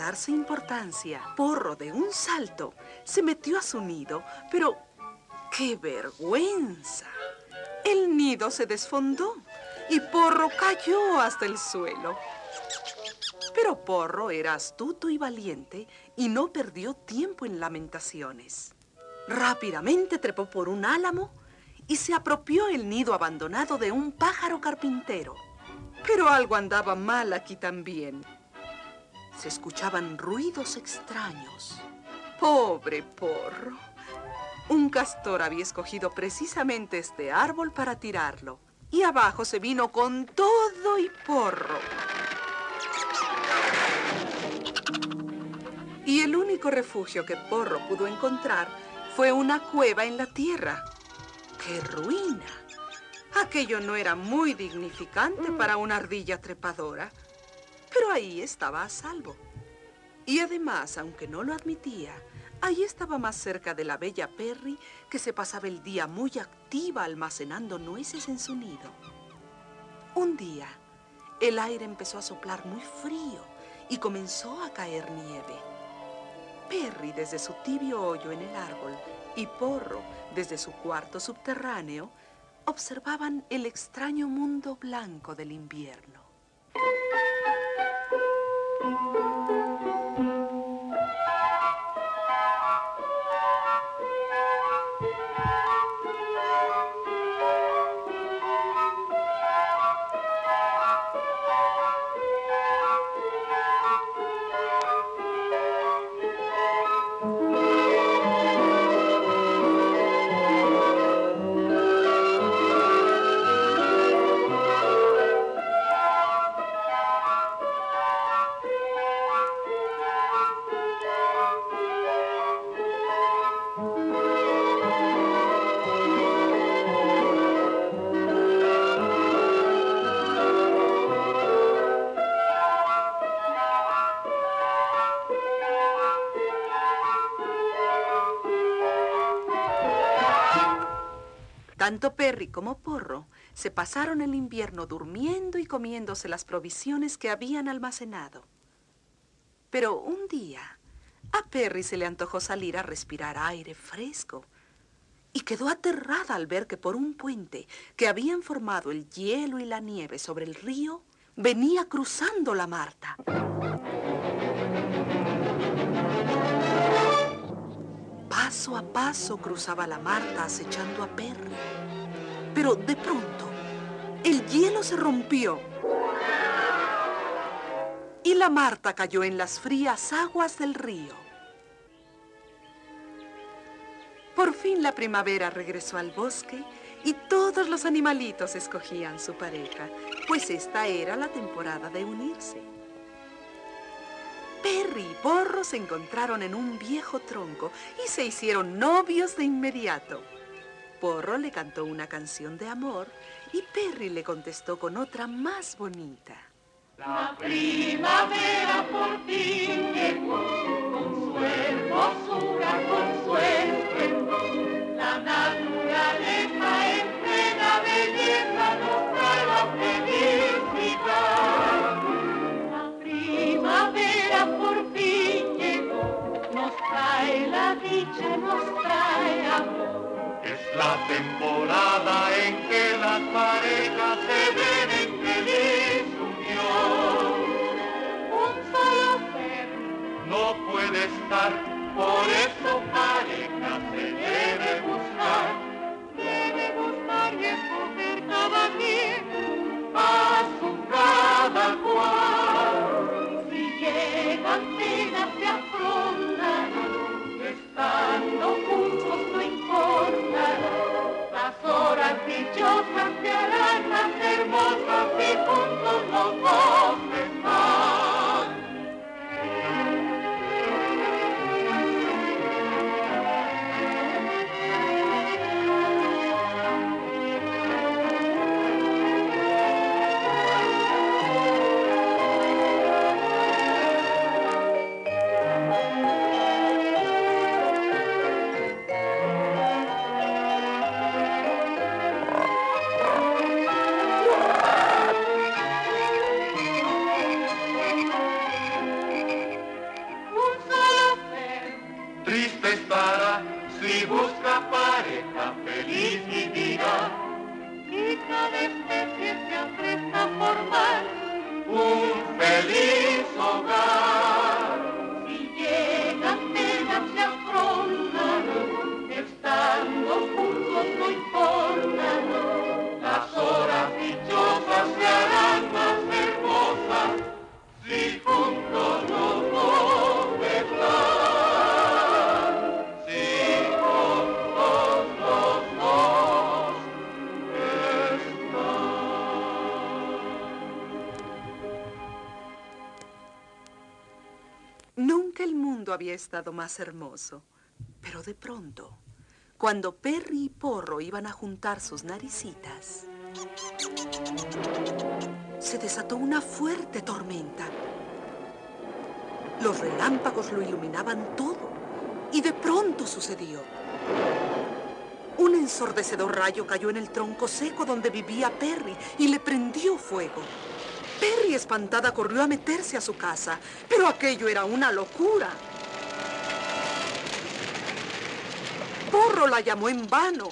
darse importancia, Porro de un salto se metió a su nido, pero ¡qué vergüenza! El nido se desfondó y Porro cayó hasta el suelo. Pero Porro era astuto y valiente y no perdió tiempo en lamentaciones. Rápidamente trepó por un álamo y se apropió el nido abandonado de un pájaro carpintero. Pero algo andaba mal aquí también. Se escuchaban ruidos extraños. ¡Pobre Porro! Un castor había escogido precisamente este árbol para tirarlo. Y abajo se vino con todo y Porro. Y el único refugio que Porro pudo encontrar fue una cueva en la tierra. ¡Qué ruina! Aquello no era muy dignificante para una ardilla trepadora, pero ahí estaba a salvo. Y además, aunque no lo admitía, ahí estaba más cerca de la bella Perry, que se pasaba el día muy activa almacenando nueces en su nido. Un día, el aire empezó a soplar muy frío y comenzó a caer nieve. Perry, desde su tibio hoyo en el árbol, y Porro, desde su cuarto subterráneo, observaban el extraño mundo blanco del invierno. Tanto Perry como Porro se pasaron el invierno durmiendo y comiéndose las provisiones que habían almacenado. Pero un día, a Perry se le antojó salir a respirar aire fresco y quedó aterrada al ver que por un puente que habían formado el hielo y la nieve sobre el río, venía cruzando la Marta. Paso a paso cruzaba la Marta acechando a Perry. Pero de pronto, el hielo se rompió y la Marta cayó en las frías aguas del río. Por fin la primavera regresó al bosque y todos los animalitos escogían su pareja, pues esta era la temporada de unirse. Perry y Porro se encontraron en un viejo tronco y se hicieron novios de inmediato. Porro le cantó una canción de amor y Perry le contestó con otra más bonita. La primavera por fin llegó, con su hermosura, con su esplendor. La naturaleza en plena belleza nos trae la felicidad. La primavera por fin llegó, nos trae la dicha, nos trae amor. Es la temporada en que las parejas se ven en feliz unión. Un solo ser no puede estar, por eso pareja se debe buscar. Debe buscar y escoger cada quien a su cada cual. Si llegan penas se afrontan, estando juntos no importa. Las horas dichosas se harán más hermosas y juntos los dos están. mundo había estado más hermoso. Pero de pronto, cuando Perry y Porro iban a juntar sus naricitas, se desató una fuerte tormenta. Los relámpagos lo iluminaban todo y de pronto sucedió. Un ensordecedor rayo cayó en el tronco seco donde vivía Perry y le prendió fuego. Perry, espantada, corrió a meterse a su casa, pero aquello era una locura. Porro la llamó en vano.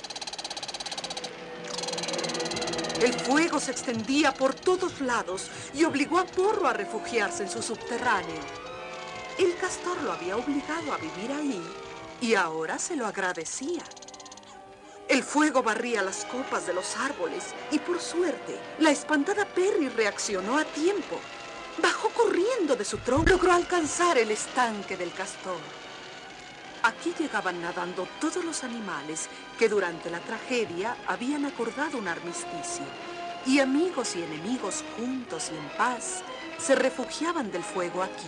El fuego se extendía por todos lados y obligó a Porro a refugiarse en su subterráneo. El castor lo había obligado a vivir ahí y ahora se lo agradecía. El fuego barría las copas de los árboles y, por suerte, la espantada Perry reaccionó a tiempo. Bajó corriendo de su tronco y logró alcanzar el estanque del castor. Aquí llegaban nadando todos los animales que durante la tragedia habían acordado un armisticio. Y amigos y enemigos, juntos y en paz, se refugiaban del fuego aquí.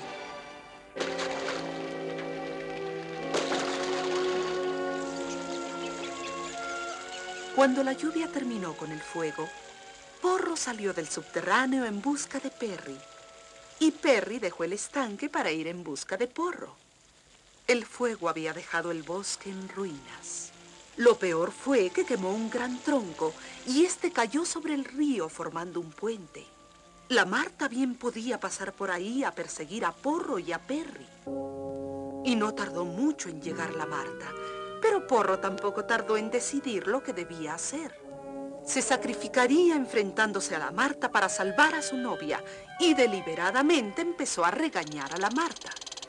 Cuando la lluvia terminó con el fuego, Porro salió del subterráneo en busca de Perry. Y Perry dejó el estanque para ir en busca de Porro. El fuego había dejado el bosque en ruinas. Lo peor fue que quemó un gran tronco y este cayó sobre el río formando un puente. La Marta bien podía pasar por ahí a perseguir a Porro y a Perry. Y no tardó mucho en llegar la Marta. Pero Porro tampoco tardó en decidir lo que debía hacer. Se sacrificaría enfrentándose a la Marta para salvar a su novia y deliberadamente empezó a regañar a la Marta.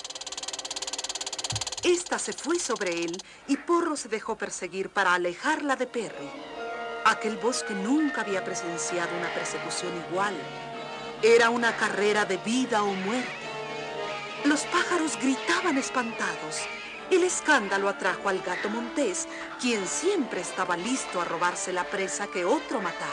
Esta se fue sobre él y Porro se dejó perseguir para alejarla de Perry. Aquel bosque nunca había presenciado una persecución igual. Era una carrera de vida o muerte. Los pájaros gritaban espantados. El escándalo atrajo al gato montés, quien siempre estaba listo a robarse la presa que otro matara.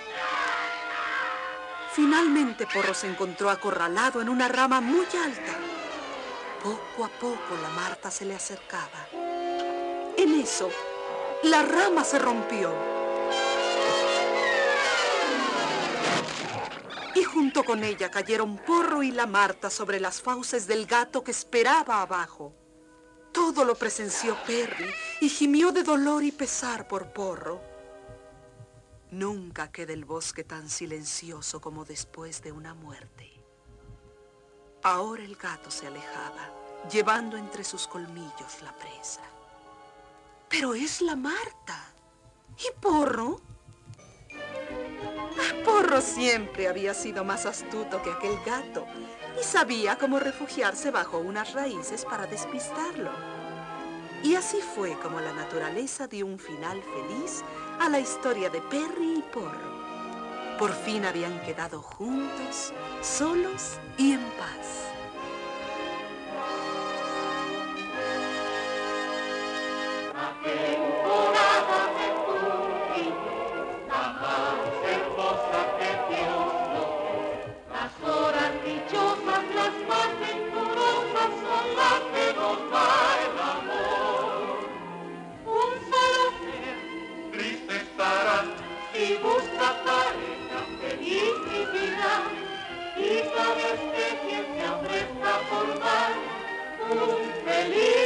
Finalmente Porro se encontró acorralado en una rama muy alta. Poco a poco la Marta se le acercaba. En eso, la rama se rompió. Y junto con ella cayeron Porro y la Marta sobre las fauces del gato que esperaba abajo. Todo lo presenció Perry y gimió de dolor y pesar por Porro. Nunca queda el bosque tan silencioso como después de una muerte. Ahora el gato se alejaba, llevando entre sus colmillos la presa. Pero es la Marta. ¿Y Porro? Porro siempre había sido más astuto que aquel gato y sabía cómo refugiarse bajo unas raíces para despistarlo. Y así fue como la naturaleza dio un final feliz a la historia de Perry y Porro. Por fin habían quedado juntos, solos y en paz. Y busca pareja feliz y vida, y sabes que quien se apuesta a formar un feliz